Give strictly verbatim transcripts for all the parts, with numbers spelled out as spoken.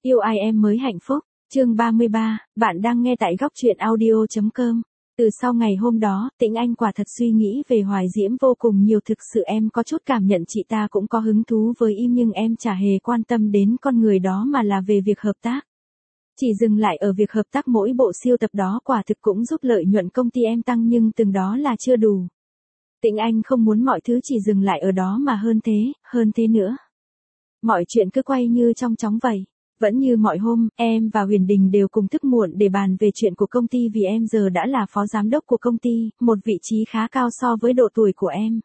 Yêu ai em mới hạnh phúc, chương ba mươi ba, bạn đang nghe tại góc truyện audio.com. Từ sau ngày hôm đó, Tĩnh Anh quả thật suy nghĩ về Hoài Diễm vô cùng nhiều, thực sự em có chút cảm nhận chị ta cũng có hứng thú với im nhưng em chả hề quan tâm đến con người đó mà là về việc hợp tác. Chỉ dừng lại ở việc hợp tác mỗi bộ siêu tập đó quả thực cũng giúp lợi nhuận công ty em tăng nhưng từng đó là chưa đủ. Tĩnh Anh không muốn mọi thứ chỉ dừng lại ở đó mà hơn thế, hơn thế nữa. Mọi chuyện cứ quay như trong chóng vậy. Vẫn như mọi hôm, em và Huyền Đình đều cùng thức muộn để bàn về chuyện của công ty vì em giờ đã là phó giám đốc của công ty, một vị trí khá cao so với độ tuổi của em.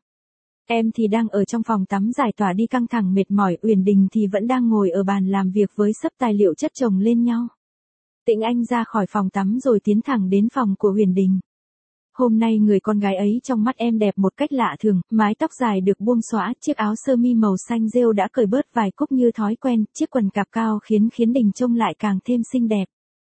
Em thì đang ở trong phòng tắm giải tỏa đi căng thẳng mệt mỏi, Huyền Đình thì vẫn đang ngồi ở bàn làm việc với xấp tài liệu chất chồng lên nhau. Tĩnh Anh ra khỏi phòng tắm rồi tiến thẳng đến phòng của Huyền Đình. Hôm nay người con gái ấy trong mắt em đẹp một cách lạ thường, mái tóc dài được buông xõa, chiếc áo sơ mi màu xanh rêu đã cởi bớt vài cúc như thói quen, chiếc quần cạp cao khiến khiến Đình trông lại càng thêm xinh đẹp.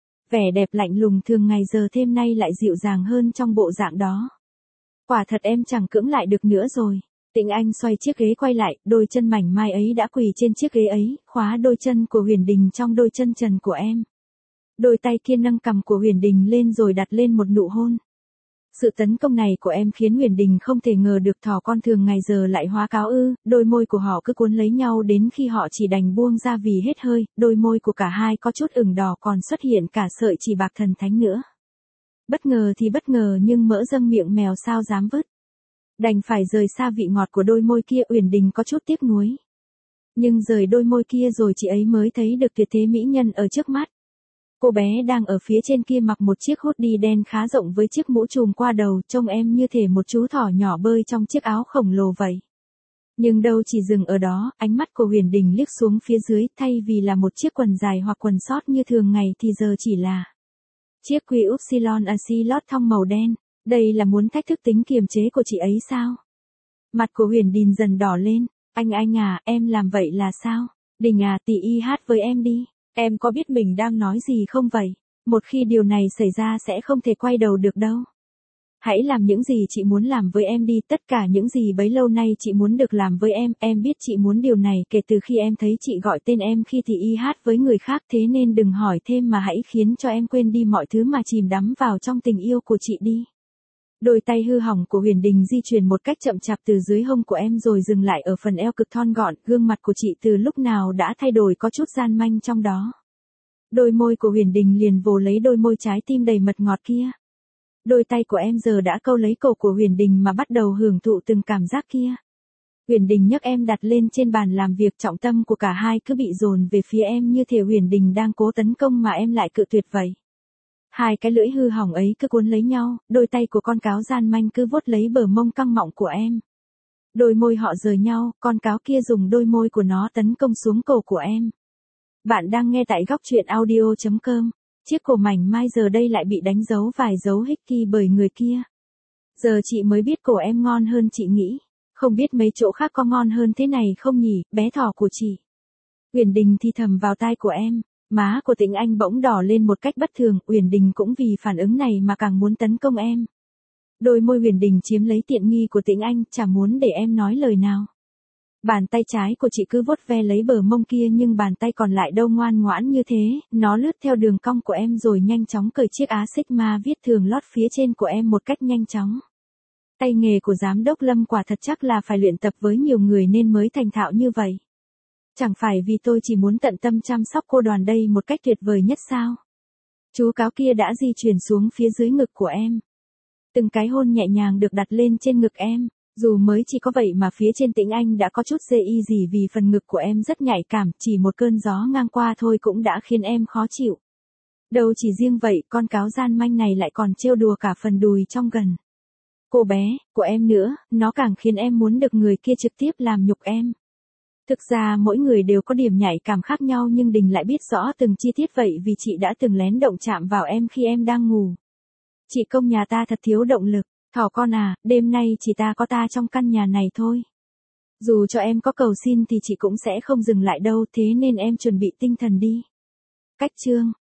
Vẻ đẹp lạnh lùng thường ngày giờ thêm nay lại dịu dàng hơn trong bộ dạng đó. Quả thật em chẳng cưỡng lại được nữa rồi. Tĩnh Anh xoay chiếc ghế quay lại, đôi chân mảnh mai ấy đã quỳ trên chiếc ghế ấy, khóa đôi chân của Huyền Đình trong đôi chân trần của em. Đôi tay kia nâng cằm của Huyền Đình lên rồi đặt lên một nụ hôn. Sự tấn công này của em khiến Huyền Đình không thể ngờ được thỏ con thường ngày giờ lại hóa cáo ư, đôi môi của họ cứ cuốn lấy nhau đến khi họ chỉ đành buông ra vì hết hơi, đôi môi của cả hai có chút ửng đỏ còn xuất hiện cả sợi chỉ bạc thần thánh nữa. Bất ngờ thì bất ngờ nhưng mỡ dâng miệng mèo sao dám vứt. Đành phải rời xa vị ngọt của đôi môi kia, Huyền Đình có chút tiếc nuối. Nhưng rời đôi môi kia rồi chị ấy mới thấy được tuyệt thế mỹ nhân ở trước mắt. Cô bé đang ở phía trên kia mặc một chiếc hoodie đen khá rộng với chiếc mũ trùm qua đầu, trông em như thể một chú thỏ nhỏ bơi trong chiếc áo khổng lồ vậy. Nhưng đâu chỉ dừng ở đó, ánh mắt của Huyền Đình liếc xuống phía dưới, thay vì là một chiếc quần dài hoặc quần sót như thường ngày thì giờ chỉ là chiếc quy upsilon a si lót thong màu đen. Đây là muốn thách thức tính kiềm chế của chị ấy sao? Mặt của Huyền Đình dần đỏ lên. Anh anh à, em làm vậy là sao? Đình à, tỉ y hát với em đi. Em có biết mình đang nói gì không vậy? Một khi điều này xảy ra sẽ không thể quay đầu được đâu. Hãy làm những gì chị muốn làm với em đi, tất cả những gì bấy lâu nay chị muốn được làm với em, em biết chị muốn điều này kể từ khi em thấy chị gọi tên em khi thì y hát với người khác, thế nên đừng hỏi thêm mà hãy khiến cho em quên đi mọi thứ mà chìm đắm vào trong tình yêu của chị đi. Đôi tay hư hỏng của Huyền Đình di chuyển một cách chậm chạp từ dưới hông của em rồi dừng lại ở phần eo cực thon gọn, gương mặt của chị từ lúc nào đã thay đổi có chút gian manh trong đó. Đôi môi của Huyền Đình liền vồ lấy đôi môi trái tim đầy mật ngọt kia. Đôi tay của em giờ đã câu lấy cổ của Huyền Đình mà bắt đầu hưởng thụ từng cảm giác kia. Huyền Đình nhấc em đặt lên trên bàn làm việc, trọng tâm của cả hai cứ bị dồn về phía em như thể Huyền Đình đang cố tấn công mà em lại cự tuyệt vậy. Hai cái lưỡi hư hỏng ấy cứ cuốn lấy nhau, đôi tay của con cáo gian manh cứ vuốt lấy bờ mông căng mọng của em. Đôi môi họ rời nhau, con cáo kia dùng đôi môi của nó tấn công xuống cổ của em. Bạn đang nghe tại góc truyện audio.com. Chiếc cổ mảnh mai giờ đây lại bị đánh dấu vài dấu hickey bởi người kia. Giờ chị mới biết cổ em ngon hơn chị nghĩ. Không biết mấy chỗ khác có ngon hơn thế này không nhỉ, bé thỏ của chị. Huyền Đình thì thầm vào tai của em. Má của Tĩnh Anh bỗng đỏ lên một cách bất thường, Huyền Đình cũng vì phản ứng này mà càng muốn tấn công em. Đôi môi Huyền Đình chiếm lấy tiện nghi của Tĩnh Anh, chả muốn để em nói lời nào. Bàn tay trái của chị cứ vuốt ve lấy bờ mông kia nhưng bàn tay còn lại đâu ngoan ngoãn như thế, nó lướt theo đường cong của em rồi nhanh chóng cởi chiếc áo Sigma viết thường lót phía trên của em một cách nhanh chóng. Tay nghề của giám đốc Lâm quả thật chắc là phải luyện tập với nhiều người nên mới thành thạo như vậy. Chẳng phải vì tôi chỉ muốn tận tâm chăm sóc cô Đoàn đây một cách tuyệt vời nhất sao? Chú cáo kia đã di chuyển xuống phía dưới ngực của em. Từng cái hôn nhẹ nhàng được đặt lên trên ngực em. Dù mới chỉ có vậy mà phía trên Tĩnh Anh đã có chút dê y gì vì phần ngực của em rất nhạy cảm, chỉ một cơn gió ngang qua thôi cũng đã khiến em khó chịu. Đâu chỉ riêng vậy, con cáo gian manh này lại còn trêu đùa cả phần đùi trong gần. Cô bé, của em nữa, nó càng khiến em muốn được người kia trực tiếp làm nhục em. Thực ra mỗi người đều có điểm nhạy cảm khác nhau nhưng Đình lại biết rõ từng chi tiết vậy vì chị đã từng lén động chạm vào em khi em đang ngủ. Chị công nhà ta thật thiếu động lực, thỏ con à, đêm nay chỉ ta có ta trong căn nhà này thôi. Dù cho em có cầu xin thì chị cũng sẽ không dừng lại đâu, thế nên em chuẩn bị tinh thần đi. Cách chương